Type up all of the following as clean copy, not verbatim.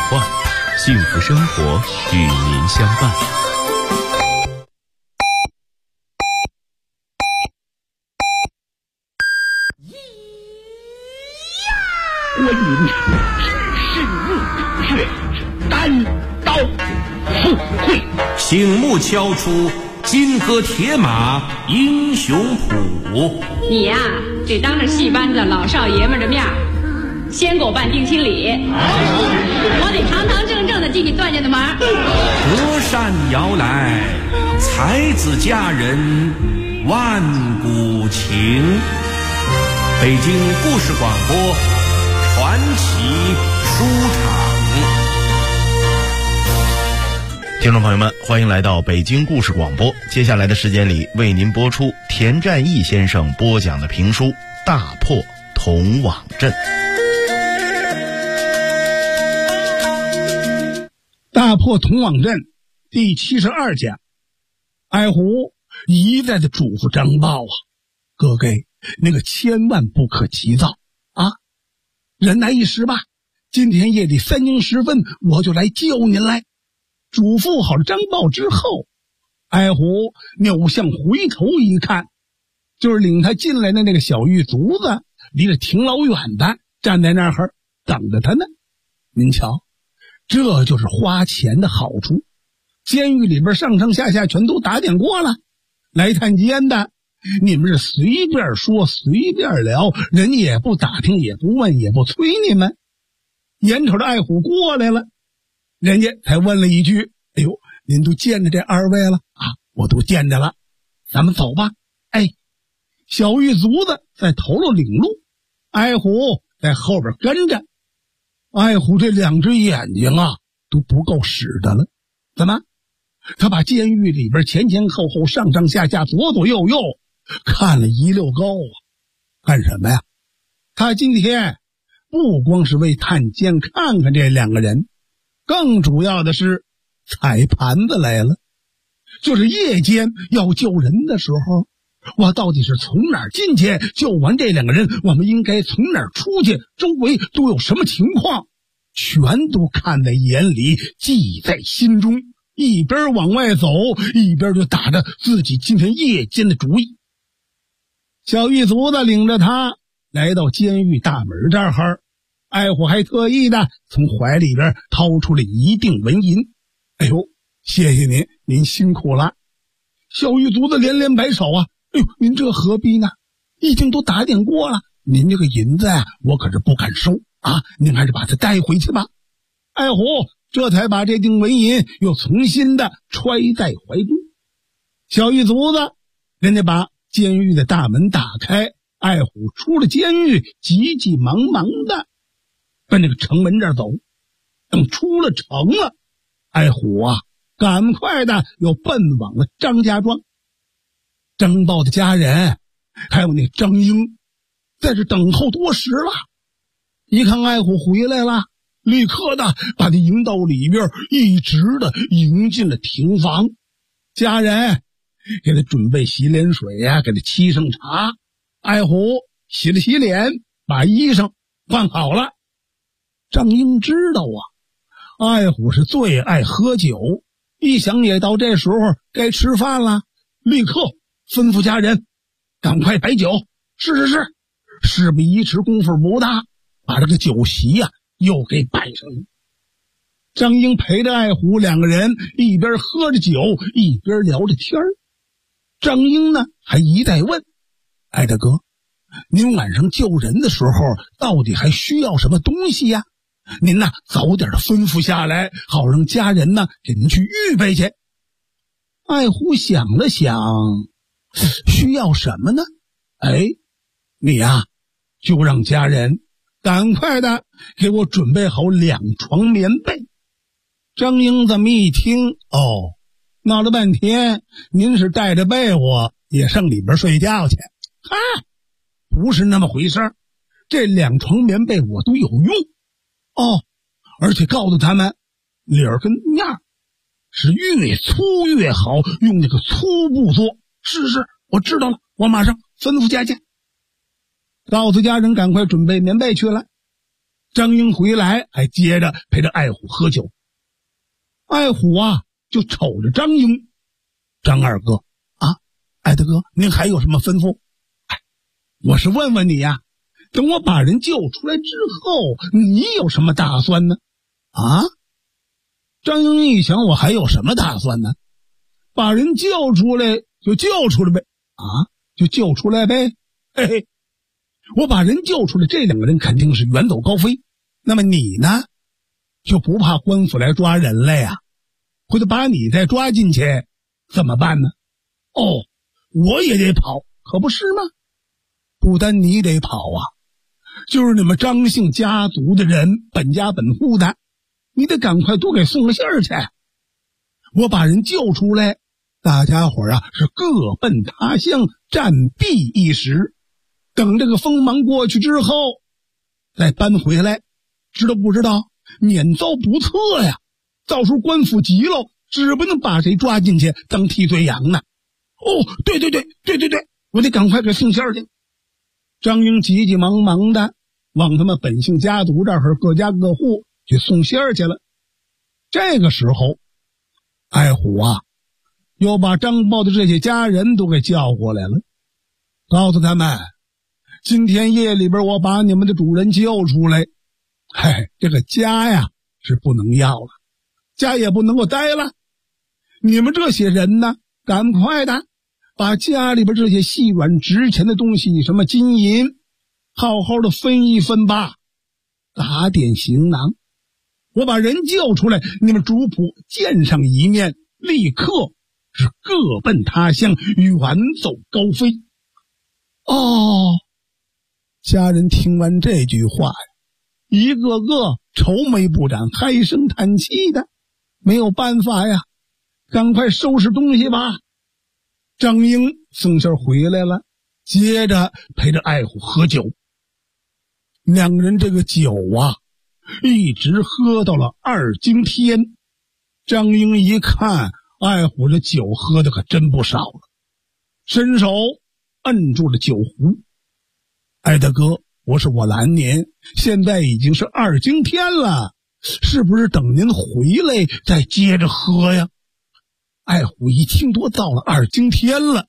换，幸福生活与您相伴。 观音是却单刀赴会， 醒目敲出金戈铁马英雄谱。 你呀，得当着戏班子老少爷们的面先给我办定亲礼，我得堂堂正正的替你断这的忙。 隔扇摇来，才子佳人万古情。北京故事广播传奇书场。 听众朋友们，欢迎来到北京故事广播。接下来的时间里，为您播出田占义先生播讲的评书《大破童网阵》。 大破童网阵第72讲。艾虎一再的嘱咐张豹啊，哥哥，那个千万不可急躁啊，忍耐一时吧。今天夜里3更时分，我就来救您来。嘱咐好了张豹之后，艾虎扭向回头一看，就是领他进来的那个小狱卒子，离得挺老远的，站在那儿等着他呢。您瞧，这就是花钱的好处。监狱里边上上下下全都打点过了，来探监的你们是随便说随便聊，人也不打听也不问也不催你们。眼瞅着艾虎过来了，人家才问了一句，哎呦，您都见着这二位了啊？我都见着了，咱们走吧。哎，小狱卒子在头路领路，艾虎在后边跟着。艾虎这2只眼睛啊都不够使的了，怎么？他把监狱里边前前后后上上下下左左右右看了一溜够啊。干什么呀？他今天不光是为探监看看这2个人，更主要的是踩盘子来了。就是夜间要救人的时候，我到底是从哪儿进去，救完这2个人我们应该从哪儿出去，周围都有什么情况，全都看在眼里，记在心中，一边往外走一边就打着自己今天夜间的主意。小狱卒子领着他来到监狱大门这儿，艾虎还特意的从怀里边掏出了一锭纹银。哎呦，谢谢您，您辛苦了。小狱卒子连连摆手啊，哎呦，您这何必呢？已经都打点过了，您这个银子啊，我可是不敢收啊，您还是把它带回去吧。艾虎这才把这锭纹银又重新的揣在怀中。小狱卒子人家把监狱的大门打开，艾虎出了监狱，急急忙忙的奔那个城门这儿走。等出了城了，艾虎啊赶快的又奔往了张家庄。张豹的家人还有那张英在这等候多时了，一看艾虎回来了，立刻的把这迎到里边，一直的迎进了庭房。家人给他准备洗脸水呀，给他沏上茶。艾虎洗了洗脸，把衣裳换好了。张英知道啊，艾虎是最爱喝酒，一想也到这时候该吃饭了，立刻吩咐家人赶快摆酒。是，事不宜迟，功夫不大，把这个酒席呀又给摆上了。张英陪着艾虎2个人一边喝着酒一边聊着天儿。张英呢还一再问，艾大哥，您晚上救人的时候到底还需要什么东西呀？您呢早点吩咐下来，好让家人呢给您去预备去。艾虎想了想，需要什么呢？哎，你呀就让家人赶快的给我准备好2床棉被。张英这么一听，哦，闹了半天您是带着被窝也上里边睡觉去？嗨，不是那么回事，这2床棉被我都有用哦，而且告诉他们理儿跟面儿是越粗越好，用那个粗布做。是，我知道了，我马上吩咐家去。告诉家人赶快准备棉被去了。 张英回来还接着陪着爱虎喝酒。爱虎啊就瞅着张英，张二哥啊，爱德哥，您还有什么吩咐？我是问问你呀，等我把人救出来之后，你有什么打算呢？啊？张英一想，我还有什么打算呢？把人救出来就救出来呗，啊，就救出来呗。嘿嘿，我把人救出来，这两个人肯定是远走高飞。那么你呢，就不怕官府来抓人了呀？回头把你再抓进去怎么办呢？哦，我也得跑，可不是吗？不单你得跑啊，就是你们张姓家族的人，本家本户的，你得赶快都给送个信儿去。我把人救出来，大家伙啊是各奔他乡，暂避一时，等这个锋芒过去之后再搬回来，知道不知道？免遭不测呀！到时候官府急了，指不能把谁抓进去当替罪羊呢。哦，对，我得赶快给送信儿去。张英急急忙忙的往他们本姓家族这儿各家各户去送信儿去了。这个时候，爱虎啊又把张豹的这些家人都给叫过来了，告诉他们，今天夜里边我把你们的主人救出来，这个家呀是不能要了，家也不能够待了。你们这些人呢，赶快的把家里边这些细软值钱的东西，什么金银，好好的分一分吧，打点行囊。我把人救出来，你们主仆见上一面，立刻是各奔他乡，远走高飞。哦，家人听完这句话呀，一个个愁眉不展，唉声叹气的，没有办法呀，赶快收拾东西吧。张英送信回来了，接着陪着爱虎喝酒。两个人这个酒啊，一直喝到了2更天。张英一看爱虎这酒喝的可真不少了，伸手摁住了酒壶。爱德哥，我说我拦您，现在已经是2更天了，是不是等您回来再接着喝呀？爱虎一听都到了2更天了，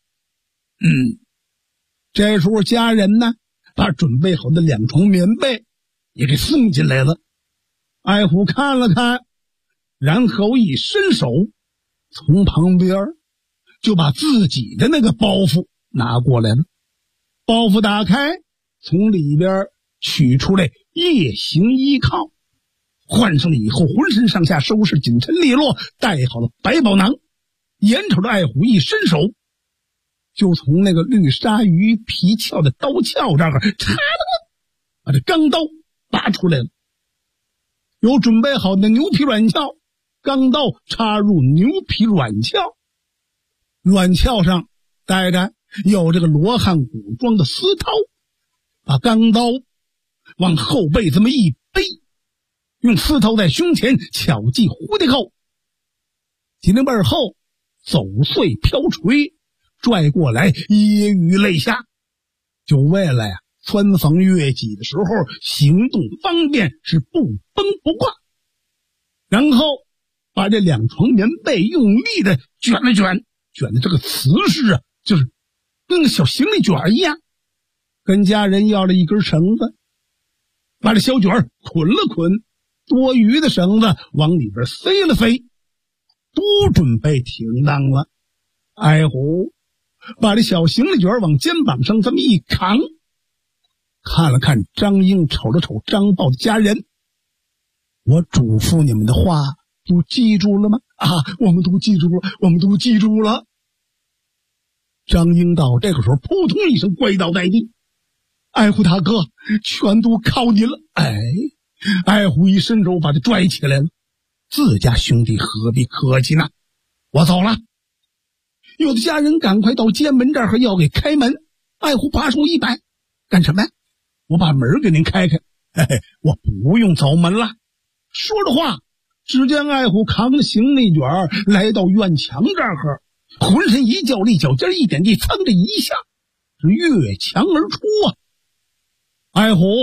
这时候家人呢，把准备好的2床棉被也给送进来了。爱虎看了看，然后一伸手，从旁边就把自己的那个包袱拿过来了。包袱打开，从里边取出来夜行衣靠，换上了以后，浑身上下收拾紧身利落，带好了百宝囊。眼瞅着爱虎一伸手，就从那个绿鲨鱼皮鞘的刀鞘这儿把这钢刀拔出来了。有准备好的牛皮软鞘，钢刀插入牛皮软鞘，软鞘上带着有这个罗汉古装的丝绦，把钢刀往后背这么一背，用丝绦在胸前巧系蝴蝶扣，几灵背后走碎飘垂，拽过来揶揄肋下，就为了呀穿房越脊的时候行动方便，是不崩不挂。然后把这2床棉被用力的卷了卷，卷的这个瓷实啊，就是跟个小行李卷一样。跟家人要了一根绳子，把这小卷捆了捆，多余的绳子往里边塞了塞，都准备停当了。爱虎把这小行李卷往肩膀上这么一扛，看了看张英，瞅了瞅张豹的家人，我嘱咐你们的话都记住了吗？我们都记住了，我们都记住了。张英到这个时候扑通一声跪倒在地，爱虎大哥，全都靠你了。爱虎一伸手把他拽起来了，自家兄弟何必客气呢？我走了。有的家人赶快到监门这儿要给开门，爱虎把手一摆，干什么呀？我把门给您开开。我不用走门了。说着话，只见爱虎扛着行李卷来到院墙这儿，浑身一较力，脚尖一点地，噌的一下是越墙而出啊！爱虎，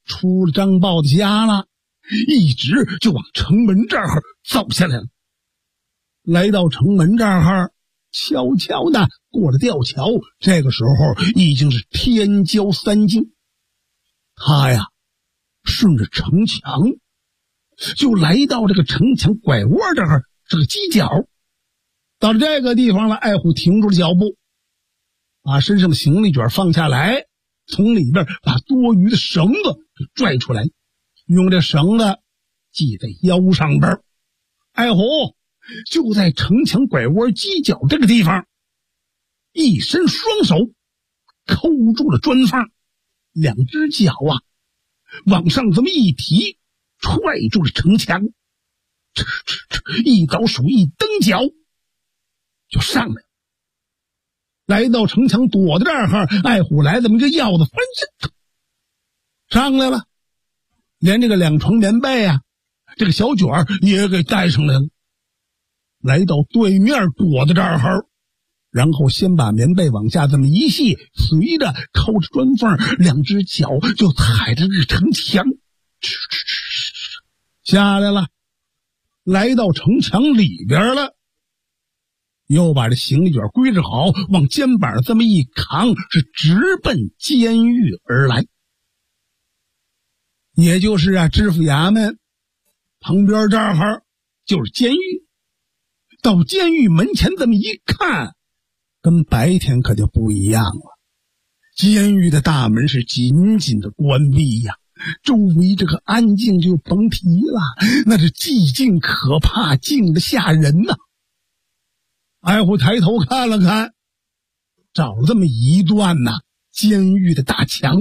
出了张豹的家了，一直就往城门这儿走下来了。来到城门这儿，悄悄的过了吊桥，这个时候已经是天骄3更。他呀顺着城墙就来到这个城墙拐窝这儿这个犄角。到了这个地方了，爱虎停住了脚步，把身上的行李卷放下来，从里边把多余的绳子拽出来，用这绳子系在腰上边。爱虎就在城墙拐窝犄角这个地方，一伸双手扣住了砖缝，两只脚啊往上这么一提，踹住了城墙，一倒手一蹬脚就上来了。来到城墙躲在这儿，爱虎来这么一个鹞子翻身上来了，连这个2床棉被啊这个小卷也给带上来了。来到对面躲在这儿，然后先把棉被往下这么一系，随着靠着砖缝，两只脚就踩着这个城墙下来了，来到城墙里边了，又把这行李卷归置好，往肩膀这么一扛，是直奔监狱而来。也就是知府衙门旁边这儿就是监狱。到监狱门前这么一看，跟白天可就不一样了。监狱的大门是紧紧的关闭呀，周围这个安静就甭提了，那是寂静可怕，静得吓人呐。爱虎抬头看了看，找了这么一段监狱的大墙，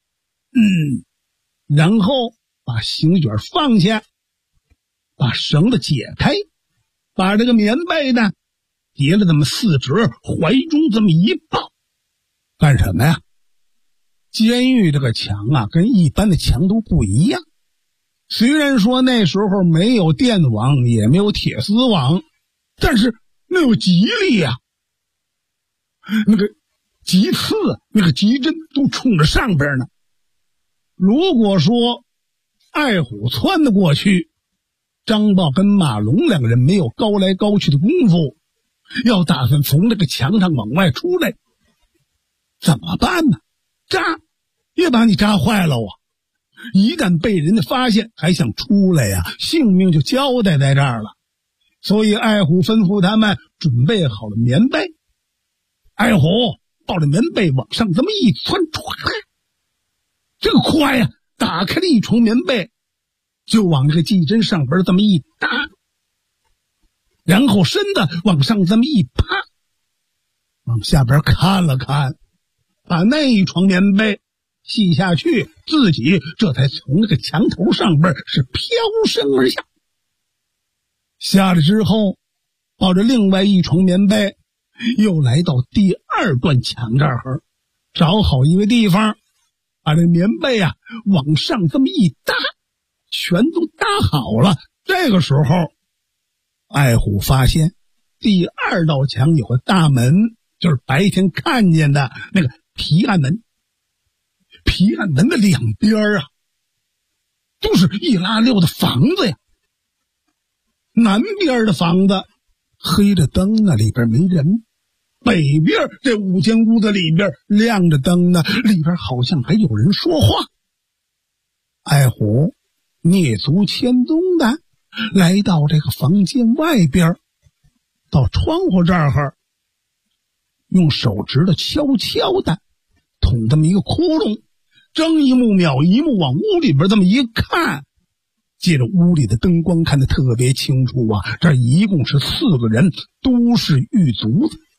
然后把行李卷放下，把绳子解开，把这个棉被呢叠了这么4折，怀中这么一抱。干什么呀？监狱这个墙啊跟一般的墙都不一样，虽然说那时候没有电网也没有铁丝网，但是那有极力呀，那个极刺那个极针都冲着上边呢。如果说爱虎窜得过去，张豹跟马龙2个人没有高来高去的功夫，要打算从这个墙上往外出来，怎么办呢？扎也把你扎坏了啊！一旦被人家发现还想出来呀，性命就交代在这儿了。所以爱虎吩咐他们准备好了棉被，爱虎抱着棉被往上这么一窜，这个快呀，打开了一床棉被，就往这个系针上边这么一搭，然后身子往上这么一趴，往下边看了看，把那一床棉被系下去，自己这才从那个墙头上边是飘身而下。下来之后，抱着另外一床棉被，又来到第2段墙这儿，找好一个地方，把这棉被往上这么一搭，全都搭好了。这个时候，爱虎发现第2道墙有个大门，就是白天看见的那个皮案门。皮案门的两边都是一拉溜的房子呀。南边的房子黑着灯呢，里边没人。北边这5间屋子里边亮着灯呢，里边好像还有人说话。爱虎蹑足牵踪的来到这个房间外边，到窗户这儿，用手指头悄悄的捅这么一个窟窿，睁一目秒一目，往屋里边这么一看，借着屋里的灯光看得特别清楚啊，这一共是4个人，都是狱卒子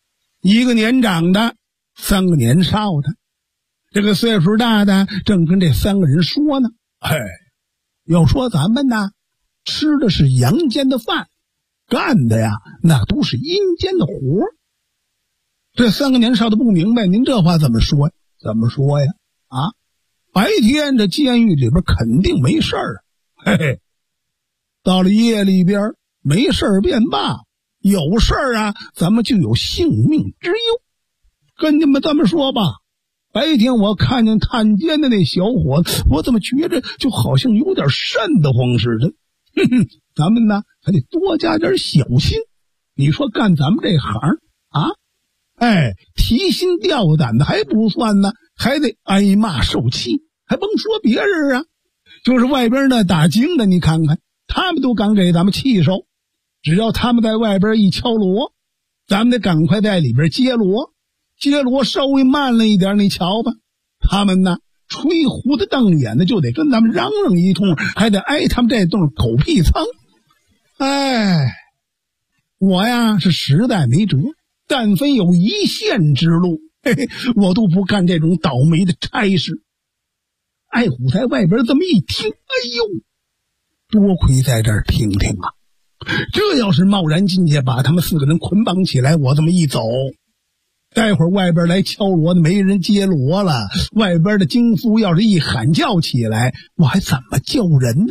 ，1个年长的，3个年少的。这个岁数大的正跟这3个人说呢，要说咱们呢吃的是阳间的饭，干的呀那都是阴间的活。这3个年少的不明白，您这话怎么说呀？怎么说呀？白天这监狱里边肯定没事儿，到了夜里边没事儿便罢，有事儿咱们就有性命之忧。跟你们这么说吧， 白天我看见探监的那小伙子，我怎么觉着就好像有点瘆得慌似的。咱们呢还得多加点小心。你说干咱们这行啊，提心吊胆的还不算呢，还得挨骂受气，还甭说别人啊，就是外边那打更的，你看看他们都敢给咱们气受。只要他们在外边一敲锣，咱们得赶快在里边接锣，接锣稍微慢了一点，你瞧吧，他们呢吹胡子瞪眼的就得跟咱们嚷嚷一通，还得挨他们这顿狗屁蹭。我呀是实在没辙，但凡有一线之路，我都不干这种倒霉的差事。爱虎在外边这么一听，多亏在这儿听听啊，这要是贸然进去把他们4个人捆绑起来，我这么一走，待会儿外边来敲锣的没人接锣了，外边的京夫要是一喊叫起来，我还怎么叫人呢？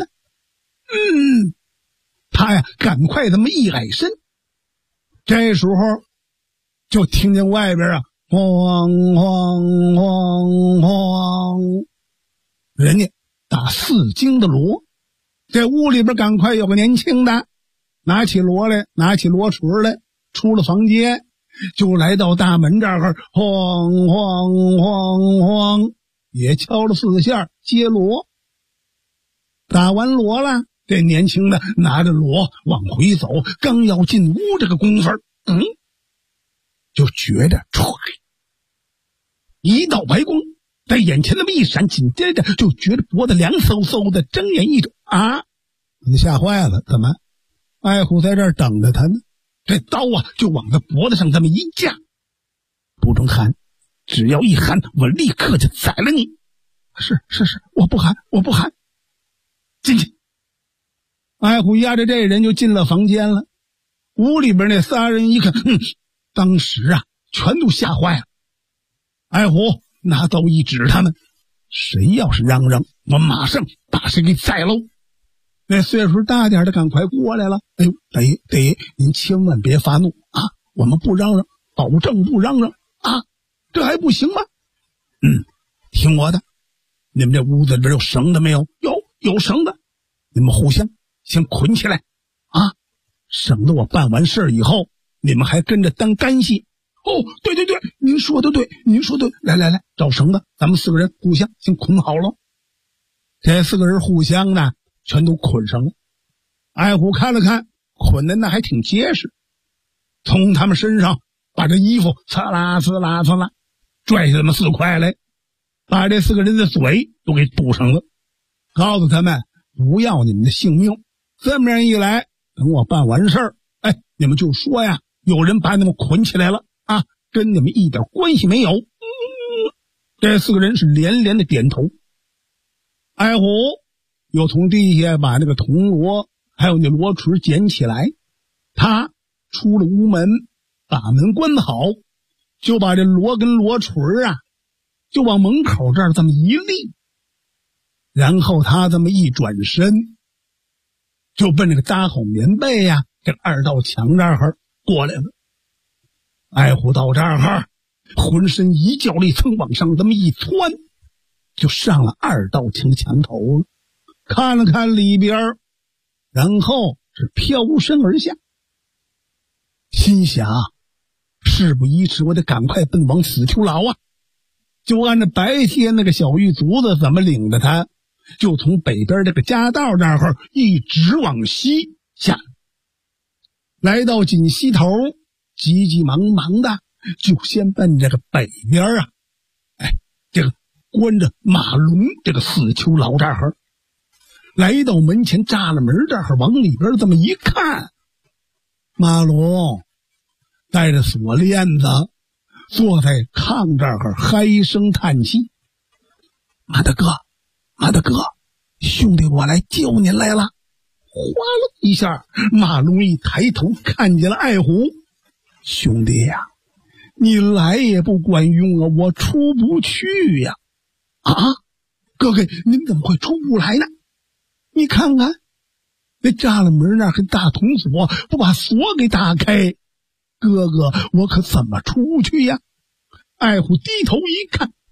他呀赶快这么一矮身，这时候就听见外边啊晃晃晃晃，人家打4更的锣。这屋里边赶快有个年轻的拿起锣来，拿起锣锤来，出了房间就来到大门这儿，晃晃晃晃，也敲了4下接锣。打完锣了，这年轻的拿着锣往回走，刚要进屋这个功夫，就觉着唰，一道白光在眼前那么一闪，紧接着就觉得脖子凉飕飕的，睁眼一瞅你吓坏了，怎么？爱虎在这儿等着他呢，这刀啊就往他脖子上这么一架，不准喊，只要一喊，我立刻就宰了你。是，我不喊，进去。爱虎压着这人就进了房间了。屋里边那仨人一看，当时啊全都吓坏了。爱虎拿刀一指他们，谁要是嚷嚷，我马上把谁给宰喽。那岁数大点的赶快过来了。大爷您千万别发怒啊，我们不嚷嚷，保证不嚷嚷啊，这还不行吗？听我的，你们这屋子里边有绳子没有？有绳子，你们互相先捆起来啊，省得我办完事以后你们还跟着当干系。对，您说的对，来找绳子，咱们4个人互相先捆好了。这4个人互相呢全都捆上了。爱虎看了看，捆的那还挺结实，从他们身上把这衣服呲啦拽下他们4块来，把这4个人的嘴都给堵上了，告诉他们不要你们的性命。这么一来，等我办完事儿，你们就说呀，有人把你们捆起来了啊，跟你们一点关系没有。这4个人是连连的点头。爱虎又从地下把那个铜锣还有那锣锤捡起来，他出了屋门，把门关好，就把这锣跟锣锤就往门口这儿这么一立，然后他这么一转身，就奔这个搭好棉被这个2道墙这儿过来了。爱虎到这儿浑身一较力，蹭往上这么一窜，就上了2道墙头了，看了看里边，然后是飘身而下，心想事不宜迟，我得赶快奔往死囚牢啊。就按照白天那个小狱卒子怎么领着他，就从北边这个夹道那儿一直往西下，来到锦西头，急急忙忙的就先奔这个北边这个关着马龙这个死囚牢这儿，来到门前栅栏门这儿，往里边这么一看，马龙带着锁链子坐在炕这儿嗨声叹气。马大哥，兄弟，我来救您来了。哗啦一下，马龙一抬头看见了爱虎。兄弟呀，你来也不管用啊，我出不去呀。哥哥，您怎么会出不来呢？你看看那栅栏门那儿跟大铜锁，不把锁给打开，哥哥我可怎么出去呀？爱虎低头一看，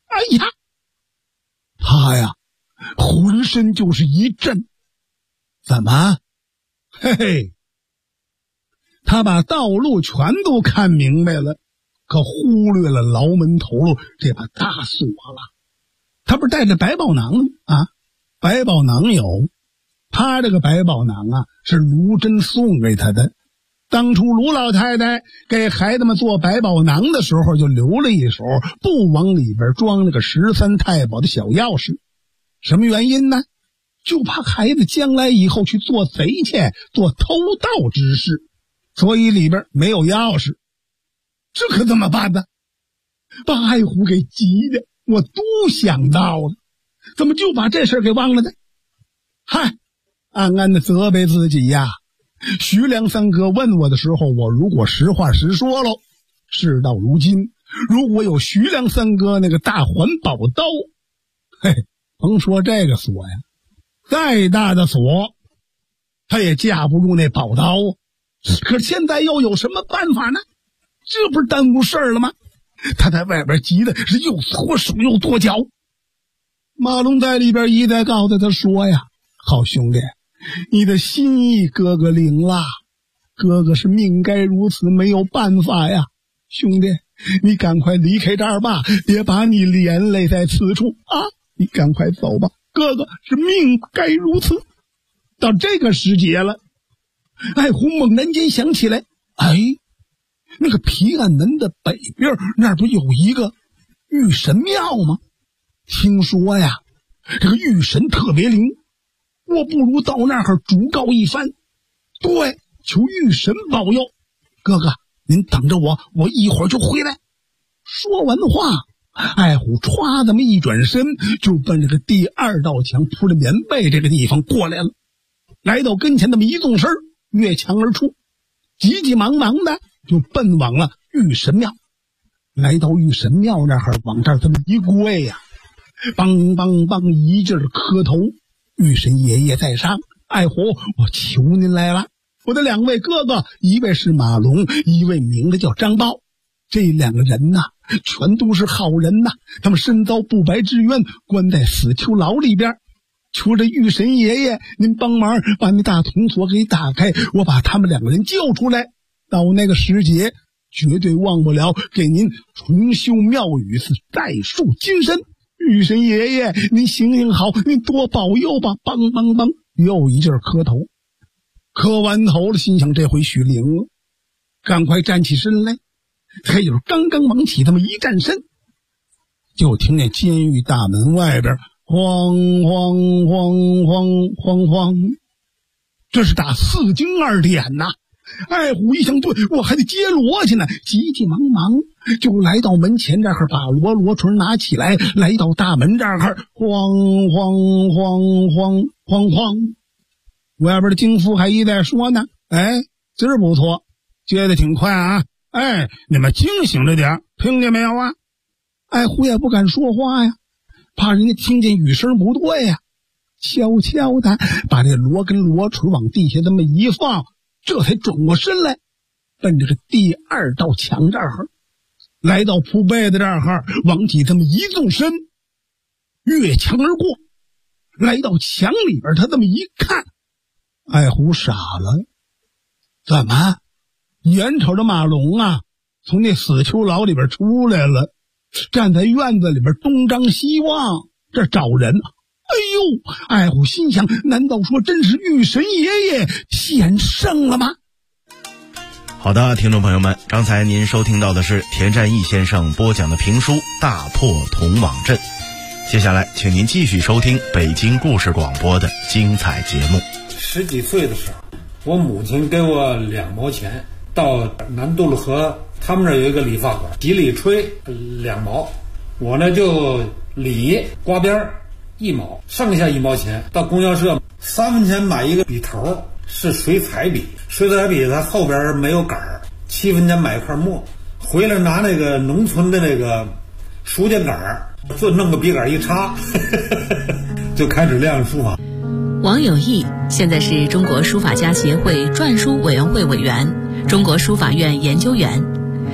哎呀，他呀浑身就是一震。怎么？嘿嘿，他把道路全都看明白了，可忽略了牢门头路这把大锁了。他不是带着百宝囊吗？啊，百宝囊有，他这个百宝囊啊是卢真送给他的。当初卢老太太给孩子们做百宝囊的时候，就留了一手，不往里边装那个13太保的小钥匙。什么原因呢？就怕孩子将来以后去做贼去，做偷盗之事，所以里边没有钥匙。这可怎么办呢？把爱虎给急的，我都想到了，怎么就把这事给忘了呢？嗨，暗暗的责备自己呀。徐良三哥问我的时候，我如果实话实说喽，事到如今，如果有徐良三哥那个大环宝刀，嘿，甭说这个锁呀，再大的锁他也架不住那宝刀。可是现在又有什么办法呢？这不是耽误事儿了吗？他在外边急的是又搓手又跺脚。马龙在里边一再告诉他说呀，好兄弟，你的心意哥哥领了，哥哥是命该如此，没有办法呀。兄弟，你赶快离开这儿吧，别把你连累在此处啊！你赶快走吧，哥哥是命该如此。到这个时节了，爱虎猛然间想起来，哎，那个皮岸门的北边那儿不有一个玉神庙吗？听说呀，这个玉神特别灵，我不如到那儿嘱告一番，对，求玉神保佑。哥哥，您等着我，我一会儿就回来。说完话，爱虎歘这么一转身，就奔这个第2道墙铺着棉被这个地方过来了。来到跟前，那么一纵身，越墙而出，急急忙忙的就奔往了玉神庙。来到玉神庙那儿，往这儿这么一跪呀，梆梆梆一劲儿磕头。玉神爷爷在上，爱虎，我求您来了。我的2位哥哥，一位是马龙，一位名字叫张豹。这2个人呐，全都是好人呐，他们身遭不白之冤，关在死囚牢里边。求着玉神爷爷，您帮忙把那大铜锁给打开，我把他们2个人救出来。到那个时节，绝对忘不了给您重修庙宇，是再树金身。玉神爷爷，您行行好，您多保佑吧！梆梆梆，又一阵磕头。磕完头了，心想这回许灵了，赶快站起身来。还有刚刚往起这么一站身，就听见监狱大门外边晃晃晃晃晃晃，这是打4更2点呐。爱虎一想，对，我还得接锣去呢，急急忙忙就来到门前这儿，把锣锤拿起来，来到大门这儿，晃晃晃晃晃晃。外边的京夫还一再说呢，哎，今儿不错，接的挺快啊，哎，你们清醒着点，听见没有啊？爱虎也不敢说话呀，怕人家听见语声不对呀，悄悄的把这锣跟锣锤往地下这么一放，这才转过身来，奔着这第2道墙这儿，来到铺被子这儿，往起这么一纵身，越墙而过，来到墙里边，他这么一看，爱虎傻了，怎么？眼瞅着马龙啊，从那死囚牢里边出来了，站在院子里边东张西望，这找人。哎呦，爱虎心想，难道说真是玉神爷爷显圣了吗？ 好的，听众朋友们，刚才您收听到的是田占义先生播讲的评书《大破铜网阵》。接下来请您继续收听北京故事广播的精彩节目。 10几岁的时候，我母亲给我2毛钱，到南渡路河他们那儿有一个理发馆，洗理吹2毛，我呢就理刮边1毛，剩下1毛钱到供销社3分钱买一个笔头，是水彩笔，水彩笔它后边没有杆儿，7分钱买一块墨，回来拿那个农村的那个书架杆儿，就弄个笔杆一插就开始练书法。 王有义现在是中国书法家协会篆书委员会委员，中国书法院研究员。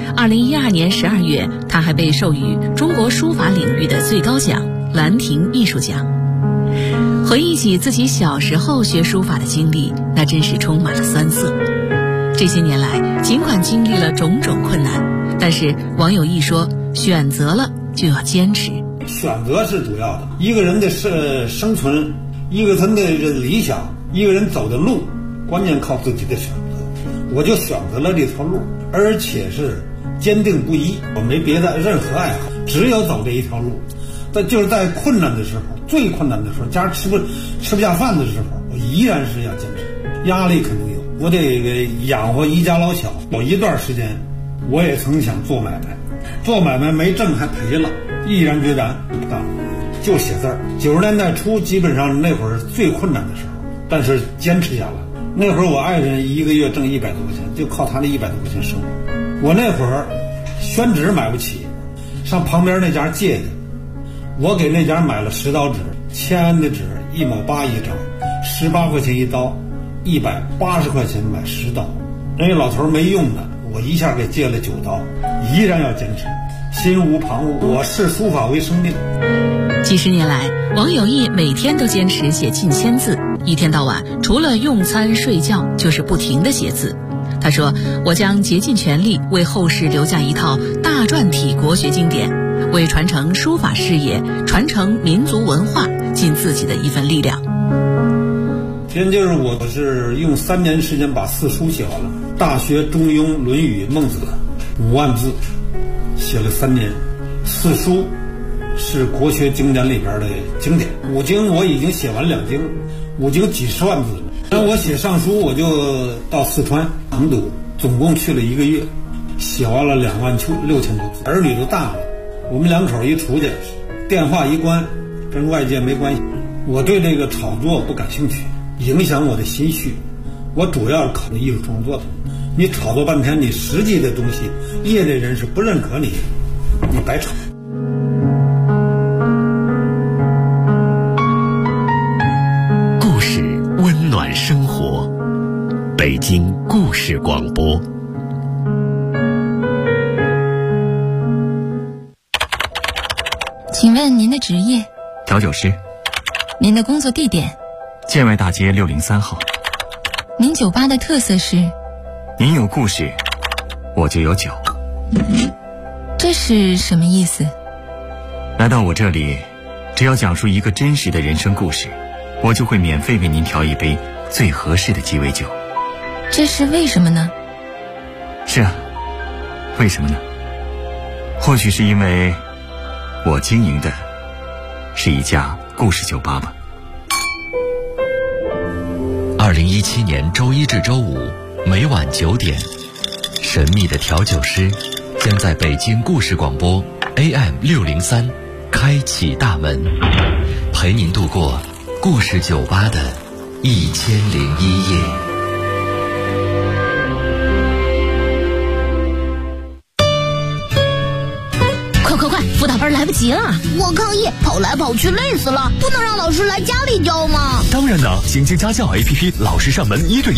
2012年12月，他还被授予中国书法领域的最高奖兰亭艺术奖。回忆起自己小时候学书法的经历，那真是充满了酸涩。这些年来，尽管经历了种种困难，但是王有义说，选择了就要坚持。 选择是主要的，一个人的生存，一个人的理想，一个人走的路，关键靠自己的选择。我就选择了这条路，而且是坚定不移，我没别的任何爱好，只有走这一条路。但就是在困难的时候，最困难的时候，家吃不下饭的时候，我依然是要坚持。压力肯定有，我得养活一家老小。有一段时间，我也曾想做买卖，做买卖没挣还赔了，毅然决然不干，就写字儿。90年代初，基本上那会儿最困难的时候，但是坚持下来。那会儿我爱人一个月挣100多块钱，就靠他那100多块钱生活。我那会儿宣纸买不起，上旁边那家借的。我给那家买了10刀纸，签的纸1毛8一张，18块钱一刀，180块钱买10刀。人家老头没用的，我一下给借了9刀，依然要坚持，心无旁骛。我视书法为生命。 几十年来，王有义每天都坚持写近1000字，一天到晚除了用餐睡觉，就是不停地写字。他说：“我将竭尽全力为后世留下一套大篆体国学经典，为传承书法事业、传承民族文化尽自己的一份力量。” 先就是我是用3年时间把4书写完了，《大学》《中庸》《论语》《孟子》5万字，写了3年。4书是国学经典里边的经典，5经我已经写完2经，5经几十万字了。那我写上书，我就到四川成都，总共去了1个月，写完了26000多字。儿女都大了，我们2口一出去，电话一关，跟外界没关系。我对这个炒作不感兴趣，影响我的心绪。我主要是考虑艺术创作的。你炒作半天，你实际的东西，业内人士不认可你，你白炒。 故事温暖生活，北京故事广播。 请问您的职业？ 调酒师。 您的工作地点？ 建外大街603号。 您酒吧的特色是？ 您有故事，我就有酒。 这是什么意思？ 来到我这里，只要讲述一个真实的人生故事，我就会免费为您调一杯最合适的鸡尾酒。 这是为什么呢？ 是啊，为什么呢？或许是因为我经营的是一家故事酒吧吧。 2017年周一至周五每晚9点，神秘的调酒师将在北京故事广播 AM603开启大门，陪您度过故事酒吧的1001夜。 快，辅导班来不及了！ 我抗议，跑来跑去累死了，不能让老师来家里教吗？ 当然能，行经家教 APP 老师上门1对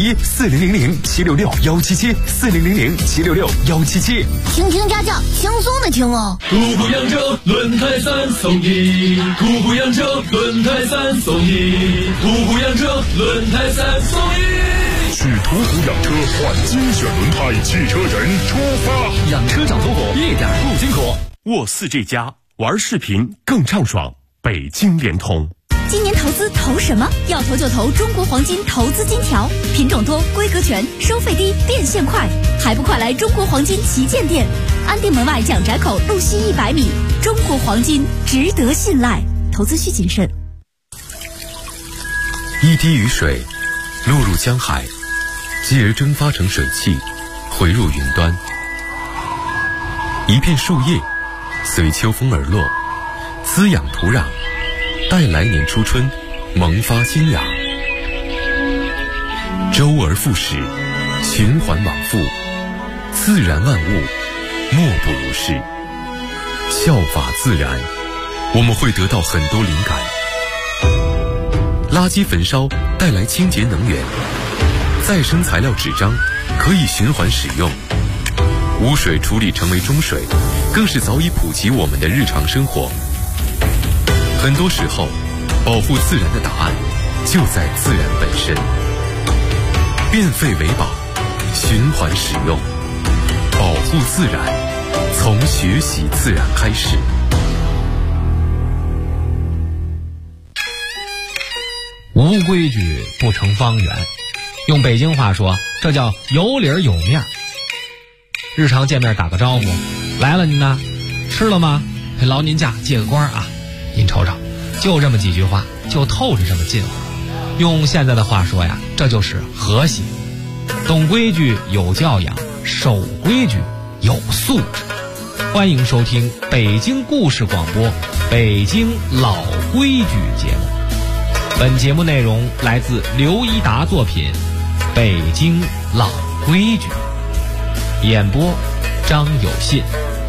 1，4000-766-177，4000-766-177。 听家教，轻松的听哦。 途虎扬州轮胎3送1，途虎扬州轮胎3送1，途虎扬州轮胎3送1。 去途虎养车换精选轮胎，汽车人出发。 养车找途虎，一点不辛苦。沃4这家玩视频更畅爽，北京联通。 今年投资投什么？要投就投中国黄金投资金条，品种多，规格全，收费低，变现快，还不快来中国黄金旗舰店？安定门外蒋宅口路西100米，中国黄金值得信赖，投资需谨慎。 一滴雨水落入江海，继而蒸发成水汽，回入云端。一片树叶随秋风而落，滋养土壤，待来年初春萌发新芽。周而复始，循环往复，自然万物莫不如是。效法自然，我们会得到很多灵感。垃圾焚烧带来清洁能源，再生材料纸张可以循环使用。 污水处理成为中水，更是早已普及我们的日常生活。很多时候，保护自然的答案就在自然本身。变废为宝，循环使用，保护自然，从学习自然开始。 无规矩不成方圆，用北京话说，这叫有理儿有面儿。日常见面打个招呼，来了您呢，吃了吗？劳您驾，借个光啊！您瞅瞅，就这么几句话，就透着这么近乎。用现在的话说呀，这就是和谐。懂规矩有教养，守规矩有素质。欢迎收听北京故事广播《北京老规矩》节目。本节目内容来自刘一达作品《北京老规矩》，演播张有信。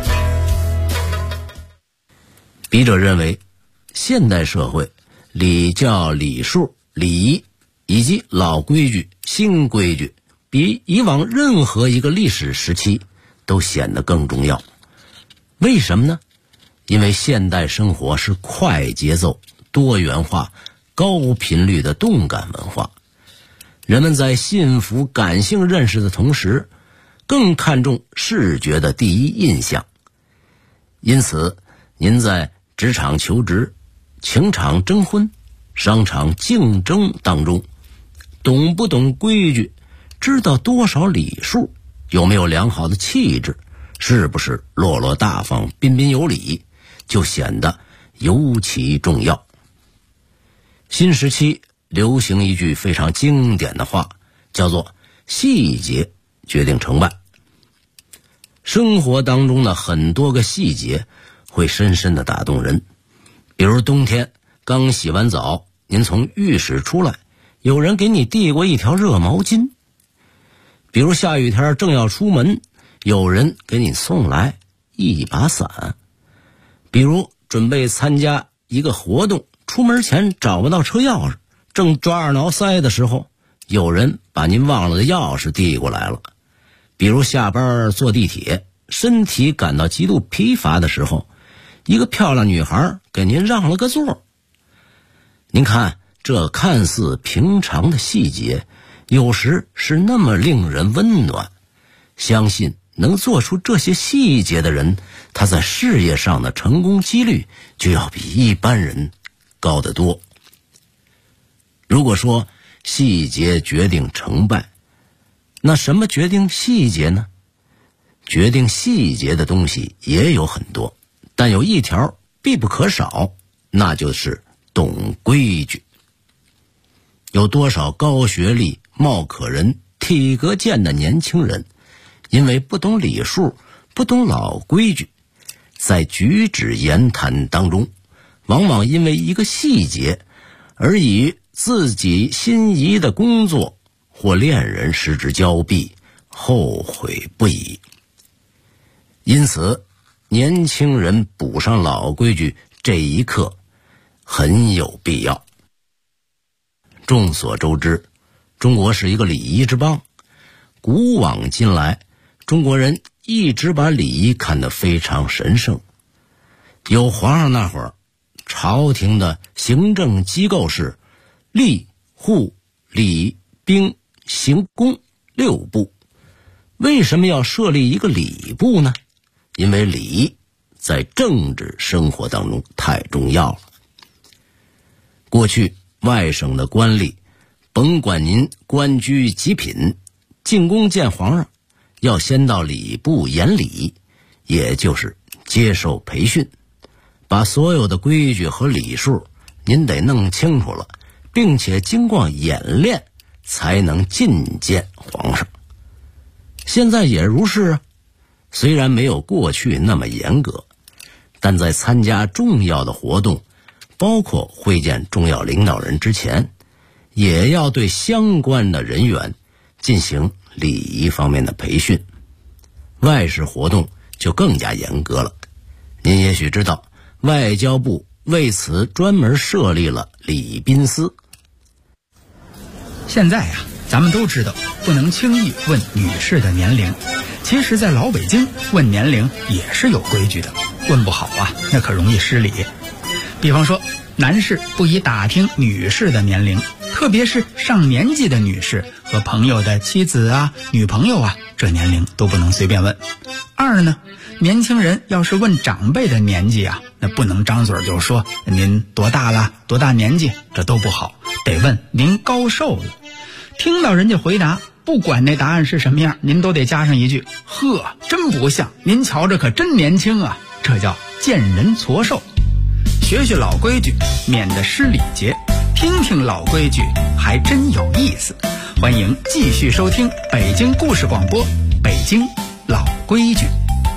笔者认为，现代社会礼教、礼数、礼仪以及老规矩、新规矩，比以往任何一个历史时期都显得更重要。为什么呢？因为现代生活是快节奏、多元化、高频率的动感文化，人们在幸福感性认识的同时，更看重视觉的第一印象。因此，您在职场求职、情场征婚、商场竞争当中，懂不懂规矩，知道多少礼数，有没有良好的气质，是不是落落大方、彬彬有礼，就显得尤其重要。新时期流行一句非常经典的话，叫做细节决定成败。生活当中的很多个细节会深深地打动人。比如冬天刚洗完澡，您从浴室出来，有人给你递过一条热毛巾。比如下雨天正要出门，有人给你送来一把伞。比如准备参加一个活动，出门前找不到车钥匙，正抓耳挠腮的时候，有人把您忘了的钥匙递过来了。比如下班坐地铁，身体感到极度疲乏的时候，一个漂亮女孩给您让了个座。您看，这看似平常的细节，有时是那么令人温暖。相信能做出这些细节的人，他在事业上的成功几率就要比一般人高得多。如果说细节决定成败，那什么决定细节呢？决定细节的东西也有很多，但有一条必不可少，那就是懂规矩。有多少高学历、貌可人、体格健的年轻人，因为不懂礼数、不懂老规矩，在举止言谈当中，往往因为一个细节而与自己心仪的工作或恋人失之交臂，后悔不已。因此，年轻人补上老规矩这一课很有必要。众所周知，中国是一个礼仪之邦，古往今来，中国人一直把礼仪看得非常神圣。有皇上那会儿，朝廷的行政机构是吏、户、礼、兵、刑、工6部。为什么要设立一个礼部呢？因为礼在政治生活当中太重要了。过去外省的官吏，甭管您官居几品，进宫见皇上，要先到礼部言礼，也就是接受培训，把所有的规矩和礼数您得弄清楚了，并且经过演练才能觐见皇上。现在也如是啊，虽然没有过去那么严格，但在参加重要的活动，包括会见重要领导人之前，也要对相关的人员进行礼仪方面的培训。外事活动就更加严格了。您也许知道，外交部为此专门设立了礼宾司。 现在呀，咱们都知道不能轻易问女士的年龄， 其实在老北京问年龄也是有规矩的，问不好啊那可容易失礼。比方说男士不宜打听女士的年龄，特别是上年纪的女士和朋友的妻子啊女朋友啊，这年龄都不能随便问。二呢，年轻人要是问长辈的年纪啊，那不能张嘴就说您多大了多大年纪，这都不好，得问您高寿了。听到人家回答，不管那答案是什么样，您都得加上一句呵，真不像，您瞧着可真年轻啊，这叫见人矬寿。学学老规矩，免得失礼节，听听老规矩还真有意思。欢迎继续收听北京故事广播，北京老规矩。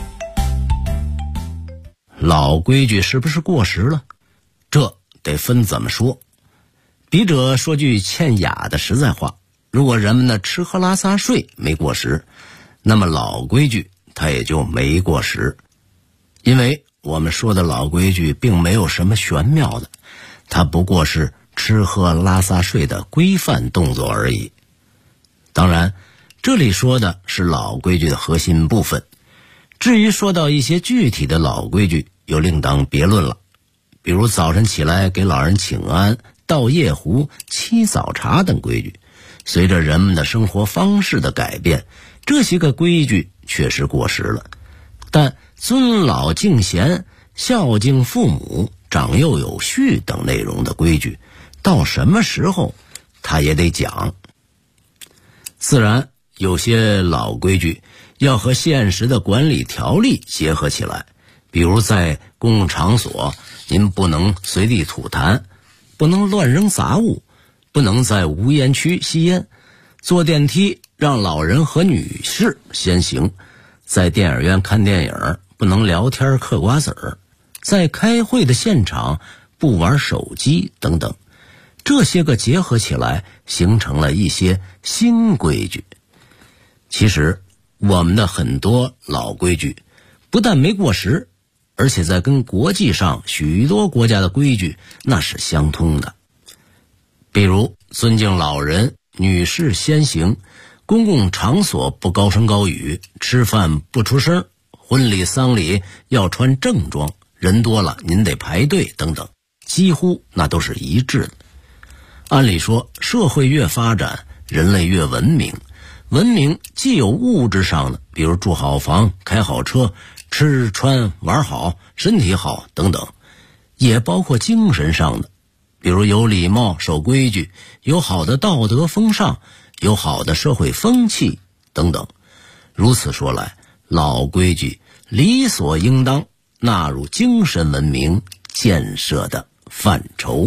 老规矩是不是过时了？这得分怎么说。笔者说句欠雅的实在话，如果人们的吃喝拉撒睡没过时，那么老规矩它也就没过时。因为我们说的老规矩并没有什么玄妙的，它不过是吃喝拉撒睡的规范动作而已。当然，这里说的是老规矩的核心部分，至于说到一些具体的老规矩，又另当别论了。比如早晨起来给老人请安、倒夜壶、沏早茶等规矩，随着人们的生活方式的改变，这些个规矩确实过时了。但尊老敬贤、孝敬父母、长幼有序等内容的规矩，到什么时候他也得讲。自然有些老规矩要和现实的管理条例结合起来，比如在公共场所您不能随地吐痰，不能乱扔杂物，不能在无烟区吸烟，坐电梯让老人和女士先行，在电影院看电影不能聊天嗑瓜子儿，在开会的现场不玩手机等等。这些个结合起来，形成了一些新规矩。其实我们的很多老规矩不但没过时，而且在跟国际上许多国家的规矩那是相通的。比如尊敬老人、女士先行，公共场所不高声高语，吃饭不出声，婚礼丧礼要穿正装，人多了您得排队等等，几乎那都是一致的。按理说社会越发展，人类越文明，文明既有物质上的，比如住好房、开好车、吃穿玩好、身体好等等，也包括精神上的，比如有礼貌、守规矩，有好的道德风尚，有好的社会风气等等。如此说来，老规矩理所应当纳入精神文明建设的范畴。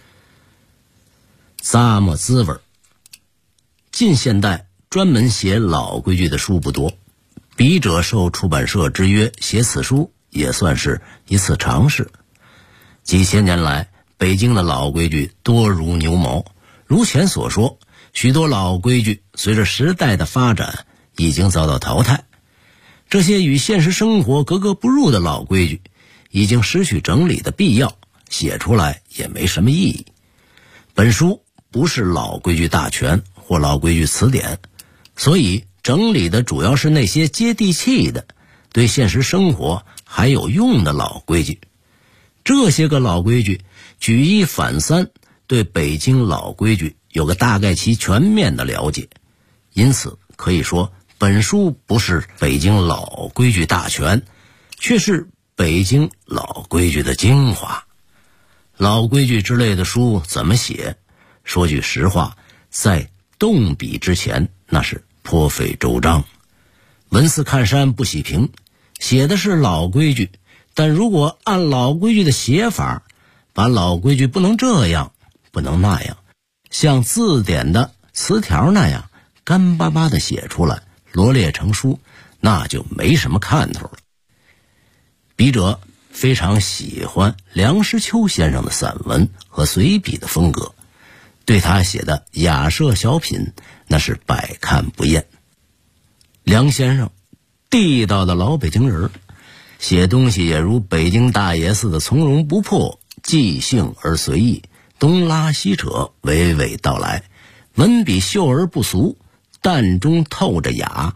咂摸滋味。近现代专门写老规矩的书不多，笔者受出版社之约写此书也算是一次尝试。几千年来，北京的老规矩多如牛毛，如前所说，许多老规矩随着时代的发展已经遭到淘汰。这些与现实生活格格不入的老规矩已经失去整理的必要，写出来也没什么意义。本书不是老规矩大全或老规矩词典，所以整理的主要是那些接地气的、对现实生活还有用的老规矩。这些个老规矩举一反三，对北京老规矩有个大概其全面的了解。因此可以说，本书不是北京老规矩大全，却是北京老规矩的精华。老规矩之类的书怎么写？说句实话，在动笔之前那是颇费周章。文似看山不喜平，写的是老规矩，但如果按老规矩的写法，把老规矩不能这样不能那样，像字典的词条那样干巴巴的写出来，罗列成书，那就没什么看头了。笔者非常喜欢梁实秋先生的散文和随笔的风格，对他写的雅舍小品那是百看不厌。梁先生地道的老北京人，写东西也如北京大爷似的从容不迫，即兴而随意，东拉西扯，娓娓道来，文笔秀而不俗，淡中透着雅，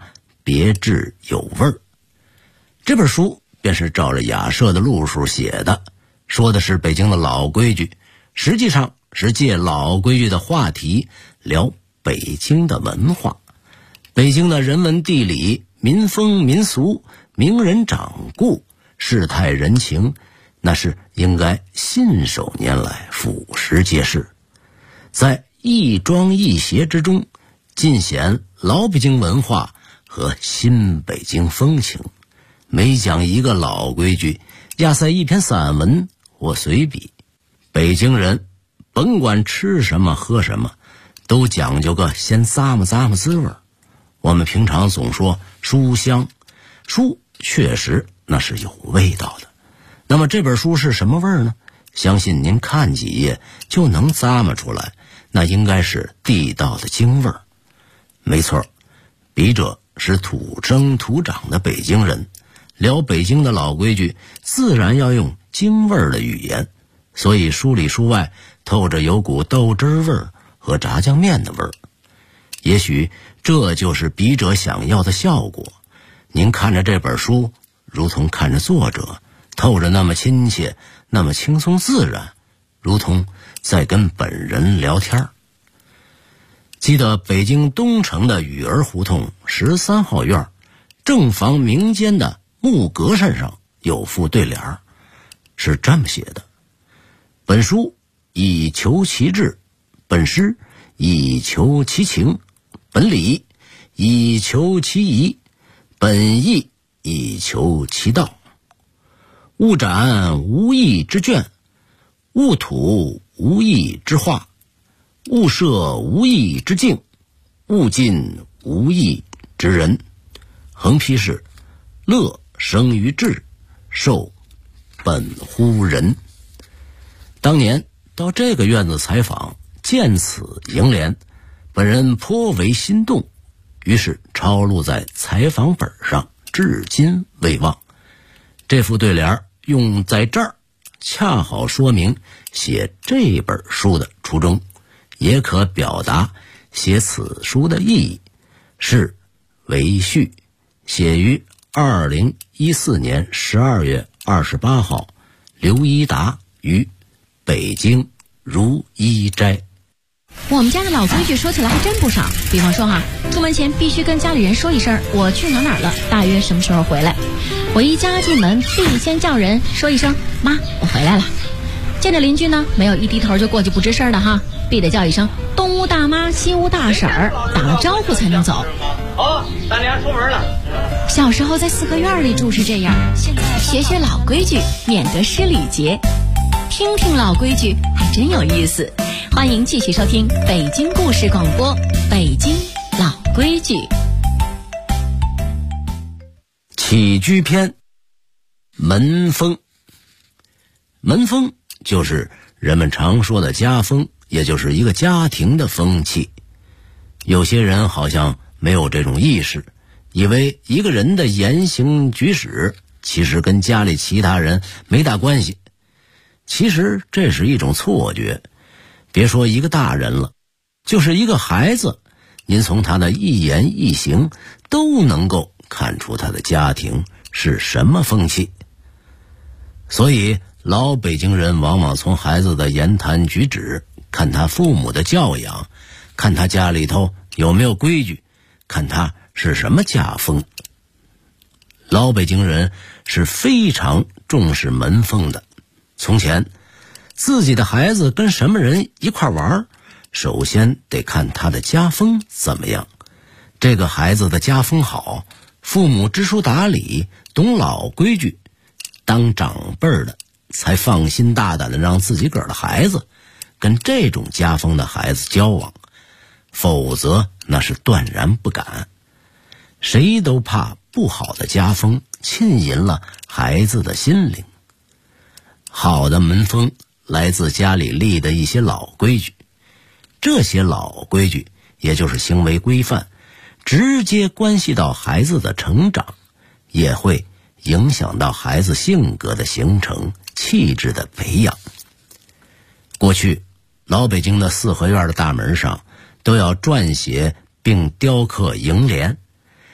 别致有味儿。这本书便是照着雅舍的路数写的，说的是北京的老规矩，实际上是借老规矩的话题聊北京的文化。北京的人文地理、民风民俗、名人掌故、世态人情，那是应该信手拈来，俯拾皆是，在亦庄亦谐之中尽显老北京文化和新北京风情。每讲一个老规矩，压在一篇散文或随笔。北京人甭管吃什么喝什么，都讲究个先咂摸咂摸滋味。我们平常总说书香，书确实那是有味道的。那么这本书是什么味儿呢？相信您看几页就能咂摸出来，那应该是地道的京味儿。没错，笔者是土生土长的北京人，聊北京的老规矩自然要用京味儿的语言，所以书里书外透着有股豆汁味儿和炸酱面的味儿。也许这就是笔者想要的效果。您看着这本书，如同看着作者，透着那么亲切，那么轻松自然，如同在跟本人聊天。记得北京东城的雨儿胡同13号院正房明间的木格扇上有副对联，是这么写的：本书以求其志，本诗以求其情，本理以求其宜，本意以求其道。勿展无义之卷，勿吐无义之画，勿设无义之境，勿近无义之人。横批是乐生于智，受本乎人。当年到这个院子采访，见此楹联，本人颇为心动，于是抄录在采访本上，至今未忘。这副对联用在这儿，恰好说明写这本书的初衷，也可表达写此书的意义。是为序，写于2014年12月28号，刘一达于北京如一斋。 我们家的老规矩说起来还真不少，比方说出门前必须跟家里人说一声我去哪儿了，大约什么时候回来。回家进门必先叫人说一声妈，我回来了。见着邻居呢，没有一低头就过去不吱声的必得叫一声东屋大妈西屋大婶儿，打了招呼才能走。 好，咱俩出门了。 小时候在四合院里住是这样，现在学学老规矩，免得失礼节。听听老规矩还真有意思。欢迎继续收听北京故事广播，北京老规矩。 起居篇，门风。门风就是人们常说的家风，也就是一个家庭的风气。有些人好像没有这种意识，以为一个人的言行举止其实跟家里其他人没大关系。其实这是一种错觉，别说一个大人了，就是一个孩子，您从他的一言一行都能够看出他的家庭是什么风气。所以老北京人往往从孩子的言谈举止，看他父母的教养，看他家里头有没有规矩，看他是什么家风。老北京人是非常重视门风的。从前自己的孩子跟什么人一块玩，首先得看他的家风怎么样。这个孩子的家风好，父母知书达理，懂老规矩，当长辈的才放心大胆的让自己个儿的孩子跟这种家风的孩子交往，否则那是断然不敢。谁都怕不好的家风浸淫了孩子的心灵。好的门风来自家里立的一些老规矩，这些老规矩也就是行为规范，直接关系到孩子的成长，也会影响到孩子性格的形成，气质的培养。过去老北京的四合院的大门上都要撰写并雕刻楹联，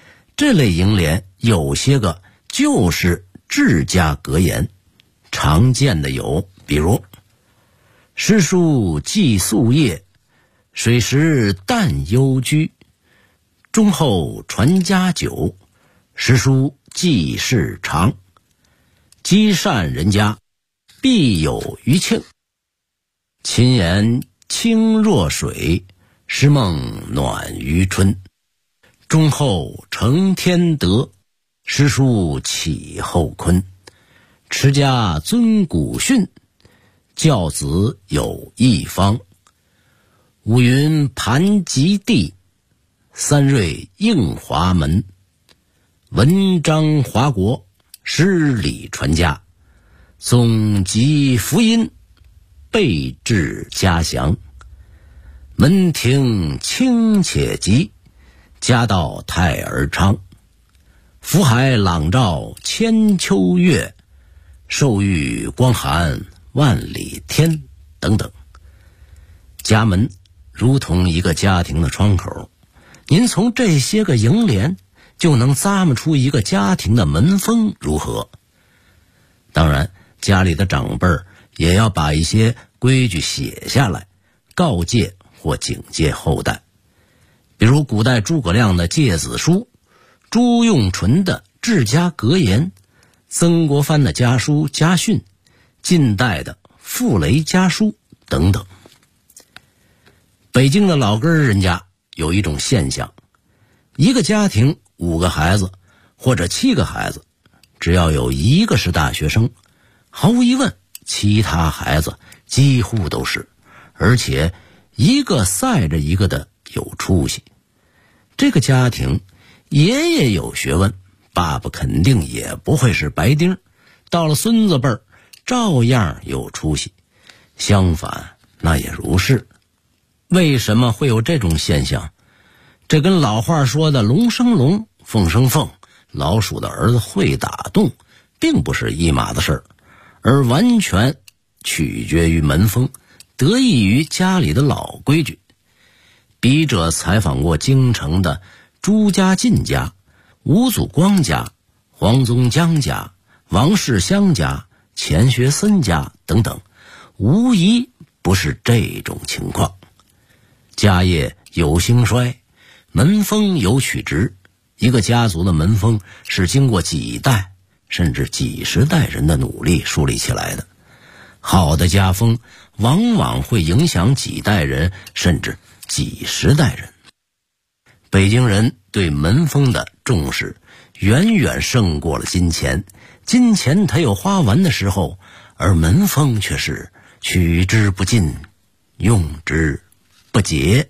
这类楹联有些个就是治家格言，常见的有比如诗书寄夙夜，水时淡幽居，忠厚传家久，诗书继世长，积善人家必有余庆，秦言清若水，诗梦暖于春，忠厚承天德，诗书启后坤，持家遵古训，教子有一方，五云盘极地，三瑞应华门，文章华国，诗礼传家，总集福音，备至家祥，门庭清且吉，家道泰而昌，福海朗照千秋月，寿遇光寒万里天等等。家门如同一个家庭的窗口，您从这些个楹联就能咂摸出一个家庭的门风如何。当然，家里的长辈也要把一些规矩写下来，告诫或警戒后代。比如古代诸葛亮的诫子书，朱用纯的治家格言，曾国藩的家书家训，近代的傅雷家书等等。北京的老根人家有一种现象，一个家庭5个孩子或者7个孩子，只要有1个是大学生，毫无疑问其他孩子几乎都是，而且一个赛着一个的有出息。这个家庭爷爷有学问，爸爸肯定也不会是白丁，到了孙子辈儿照样有出息，相反那也如是。为什么会有这种现象？这跟老话说的龙生龙，凤生凤，老鼠的儿子会打洞，并不是一码子事儿，而完全取决于门风，得益于家里的老规矩。笔者采访过京城的朱家进家、吴祖光家、黄宗江家、王世襄家、钱学森家等等，无疑不是这种情况。家业有兴衰，门风有曲直，一个家族的门风是经过几代甚至几十代人的努力树立起来的。好的家风往往会影响几代人甚至几十代人。北京人对门风的重视远远胜过了金钱，金钱它有花完的时候，而门风却是取之不尽，用之不竭。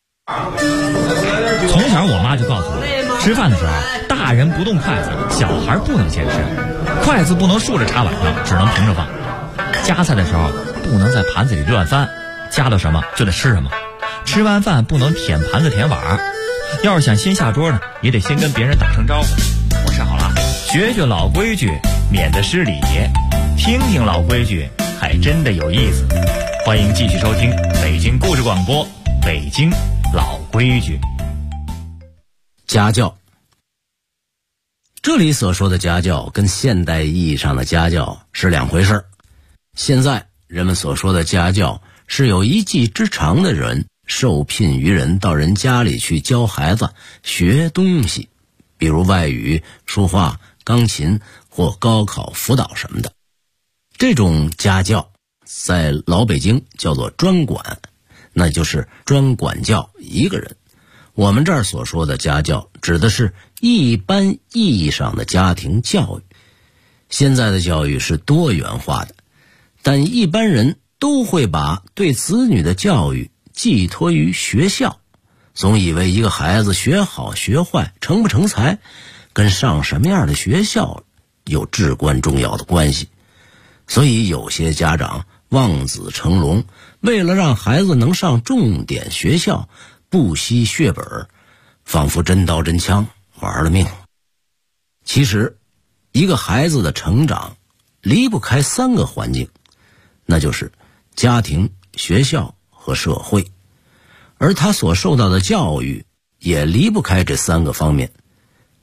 从小我妈就告诉我，吃饭的时候大人不动筷子，小孩不能先吃，筷子不能竖着插碗上，只能平着放，夹菜的时候不能在盘子里乱翻，夹到什么就得吃什么，吃完饭不能舔盘子舔碗，要是想先下桌呢，也得先跟别人打声招呼，我吃好了，学学老规矩，免得失礼，听听老规矩还真的有意思。欢迎继续收听北京故事广播，北京老规矩。 家教，这里所说的家教跟现代意义上的家教是两回事。现在人们所说的家教是有一技之长的人受聘于人到人家里去教孩子学东西，比如外语、书画、钢琴或高考辅导什么的。这种家教在老北京叫做专管，那就是专管教一个人。我们这儿所说的家教指的是一般意义上的家庭教育。现在的教育是多元化的，但一般人都会把对子女的教育寄托于学校，总以为一个孩子学好学坏成不成才跟上什么样的学校有至关重要的关系。所以有些家长望子成龙，为了让孩子能上重点学校不惜血本，仿佛真刀真枪玩了命。其实一个孩子的成长离不开3个环境，那就是家庭、学校和社会，而他所受到的教育也离不开这3个方面。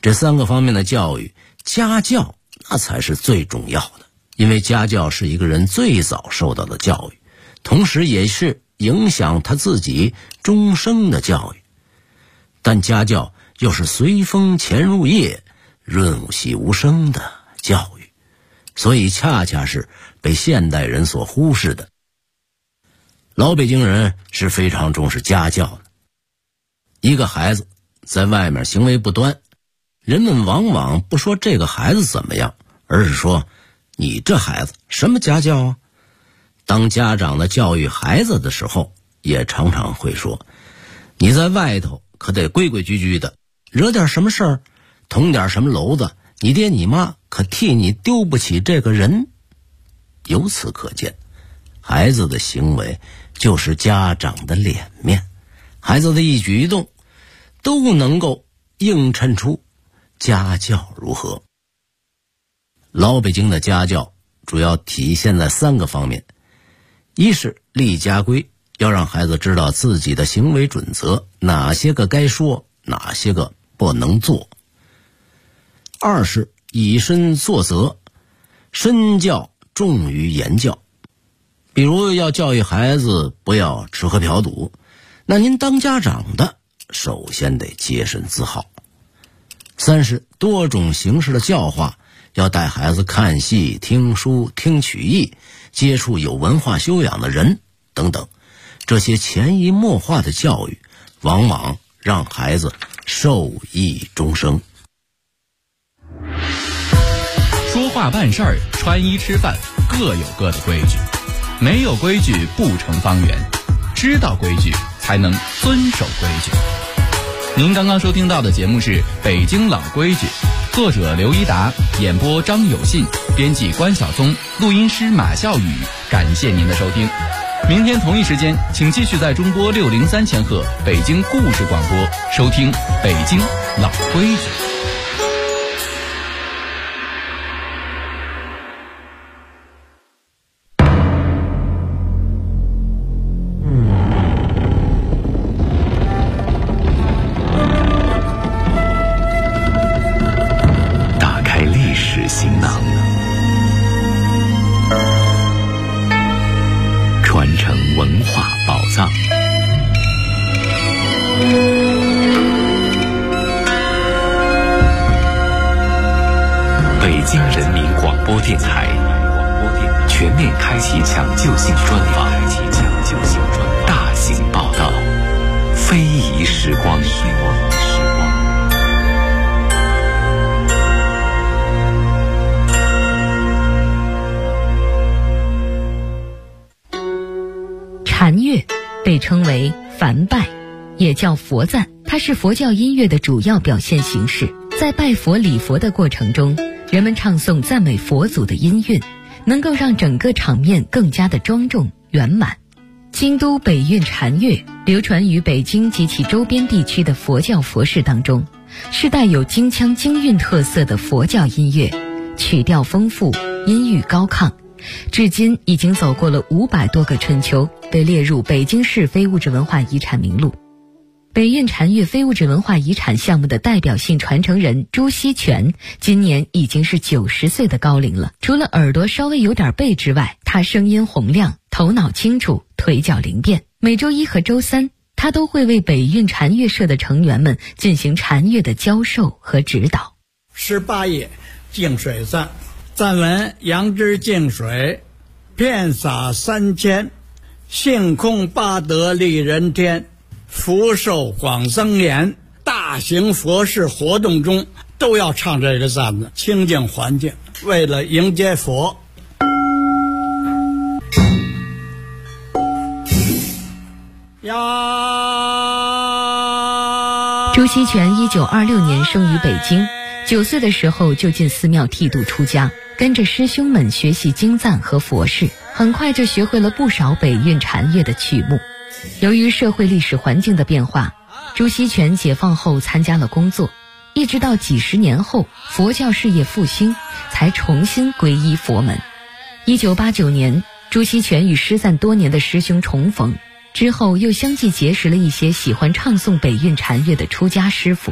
这3个方面的教育，家教那才是最重要的，因为家教是一个人最早受到的教育，同时也是影响他自己终生的教育。但家教又是随风潜入夜，润物细无声的教育，所以恰恰是被现代人所忽视的。老北京人是非常重视家教的。一个孩子在外面行为不端，人们往往不说这个孩子怎么样，而是说你这孩子什么家教啊？当家长的教育孩子的时候，也常常会说，你在外头可得规规矩矩的，惹点什么事儿，捅点什么娄子，你爹你妈可替你丢不起这个人。由此可见，孩子的行为就是家长的脸面，孩子的一举一动都能够映衬出家教如何。老北京的家教主要体现在3个方面，一是立家规，要让孩子知道自己的行为准则，哪些个该说，哪些个不能做。2是以身作则，身教重于言教。比如要教育孩子不要吃喝嫖赌，那您当家长的首先得洁身自好。3是多种形式的教化，要带孩子看戏、听书、听曲艺，接触有文化修养的人等等。这些潜移默化的教育，往往让孩子受益终生。 说话办事儿、穿衣吃饭各有各的规矩，没有规矩不成方圆，知道规矩才能遵守规矩。您刚刚收听到的节目是《北京老规矩》，作者刘一达，演播张有信，编辑关晓松，录音师马笑宇。感谢您的收听，明天同一时间，请继续在中波603千赫北京故事广播收听《北京老规矩》。 行囊，传承文化宝藏。北京人民广播电台全面开启抢救性专访，大型报道，非遗时光。 禅乐被称为梵拜，也叫佛赞，它是佛教音乐的主要表现形式。在拜佛礼佛的过程中，人们唱诵赞美佛祖的音韵，能够让整个场面更加的庄重圆满。京都北韵禅乐流传于北京及其周边地区的佛教佛事当中，是带有京腔京韵特色的佛教音乐，曲调丰富，音域高亢，至今已经走过了500多个春秋，被列入北京市非物质文化遗产名录。北韵禅乐非物质文化遗产项目的代表性传承人朱锡全今年已经是90岁的高龄了。除了耳朵稍微有点背之外，他声音洪亮，头脑清楚，腿脚灵便。每周1和周3，他都会为北韵禅乐社的成员们进行禅乐的教授和指导。 18页净水赞，赞文：杨枝净水，遍洒3000，性空八德利人天，福寿广增延。大型佛事活动中都要唱这个赞子，清净环境，为了迎接佛。 朱锡全1926年生于北京，9岁的时候就进寺庙剃度出家，跟着师兄们学习经赞和佛事，很快就学会了不少北韵禅乐的曲目。由于社会历史环境的变化，朱锡全解放后参加了工作，一直到几十年后佛教事业复兴，才重新皈依佛门。1989年，朱锡全与失散多年的师兄重逢，之后又相继结识了一些喜欢唱诵北韵禅乐的出家师傅，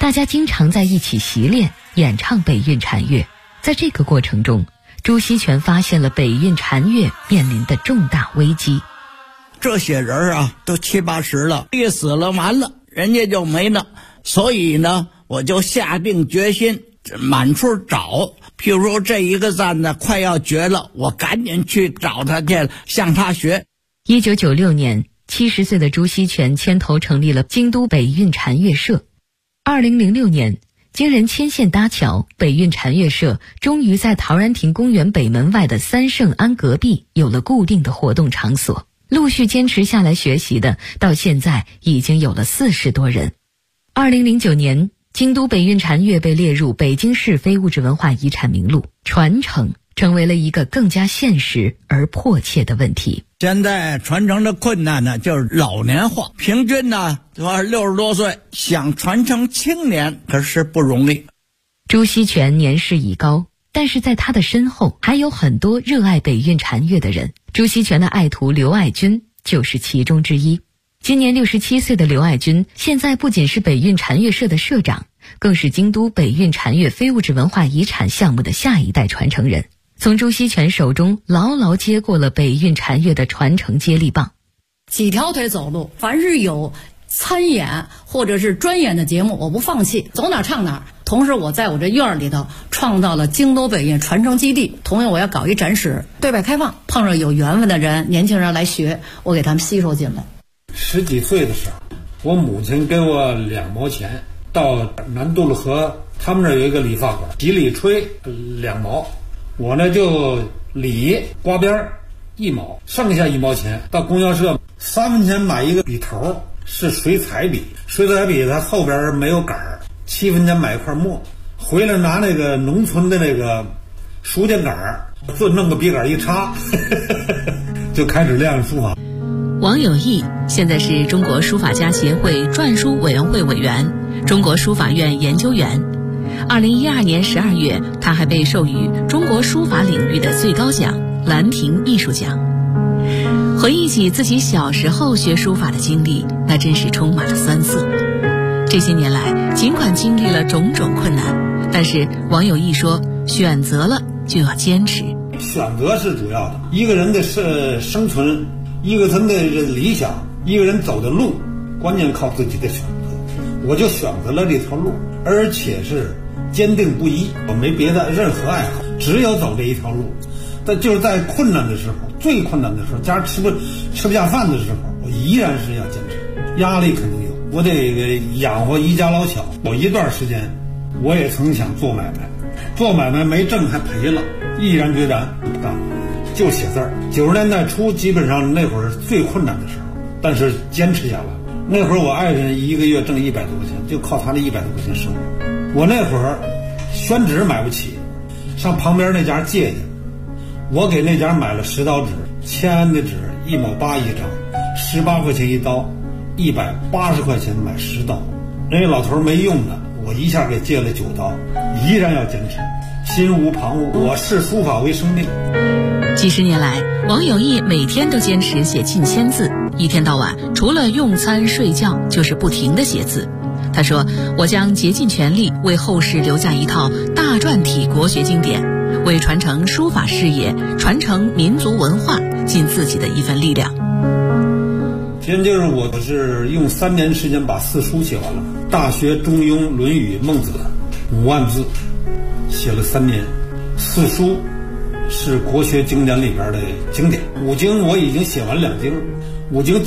大家经常在一起习练演唱北韵禅乐。在这个过程中，朱锡全发现了北韵禅乐面临的重大危机。 这些人啊，都70、80了，一死了完了，人家就没了。所以呢，我就下定决心满处找。譬如说这一个赞呢快要绝了，我赶紧去找他去，向他学。 1996年，70岁的朱锡全牵头成立了京都北韵禅乐社。2006年，经人牵线搭桥，北韵禅乐社终于在陶然亭公园北门外的三圣庵隔壁有了固定的活动场所。陆续坚持下来学习的，到现在已经有了40多人。2009年，京都北韵禅乐被列入北京市非物质文化遗产名录，传承成为了一个更加现实而迫切的问题。 现在传承的困难呢，就是老年化，平均呢都60多岁，想传承青年可是不容易。 朱锡全年事已高，但是在他的身后还有很多热爱北韵禅乐的人。朱锡全的爱徒刘爱军就是其中之一。今年67岁的刘爱军，现在不仅是北韵禅乐社的社长，更是京都北韵禅乐非物质文化遗产项目的下一代传承人，从朱锡全手中牢牢接过了北韵禅乐的传承接力棒。 几条腿走路，凡是有参演或者是专演的节目，我不放弃，走哪唱哪。同时我在我这院里头创造了京都北韵传承基地，同样我要搞一展示，对外开放，碰上有缘分的人，年轻人来学，我给他们吸收进来。 10几岁的时候，我母亲给我2毛钱，到南渡路河他们那儿有一个理发馆，洗理吹2毛，我呢就理刮边1毛，剩下1毛钱到供销社3分钱买一个笔头，是水彩笔，水彩笔它后边没有杆儿，7分钱买一块墨，回来拿那个农村的那个书签杆儿，就弄个笔杆一插就开始练书法。 王有义现在是中国书法家协会篆书委员会委员、中国书法院研究员。2012年12月，他还被授予中国书法领域的最高奖兰亭艺术奖。回忆起自己小时候学书法的经历，那真是充满了酸涩。这些年来，尽管经历了种种困难，但是王有义说，选择了就要坚持。 选择是主要的，一个人的生存，一个人的理想，一个人走的路，关键靠自己的选择。我就选择了这条路，而且是坚定不移，我没别的任何爱好，只有走这一条路。但就是在困难的时候，最困难的时候，家吃不下饭的时候，我依然是要坚持。压力肯定有，我得养活一家老小。有一段时间，我也曾想做买卖，做买卖没挣还赔了，毅然决然不干，就写字儿。90年代初，基本上那会儿最困难的时候，但是坚持下来。那会儿我爱人一个月挣100多块钱，就靠他那100多块钱生活。我那会儿宣纸买不起，上旁边那家借去，我给那家买了10刀纸，签安的纸1毛8一张，18块钱一刀，180块钱买10刀。人家老头没用的，我一下给借了9刀，依然要坚持，心无旁骛，我视书法为生命。 几十年来，王有义每天都坚持写近1000字，一天到晚除了用餐睡觉就是不停地写字。他说，我将竭尽全力为后世留下一套大篆体国学经典，为传承书法事业、传承民族文化尽自己的一份力量。 其实就是我是用3年时间把4书写完了，《大学》《中庸》《论语》《孟子》5万字，写了3年。4书是国学经典里边的经典，5经我已经写完2经，5经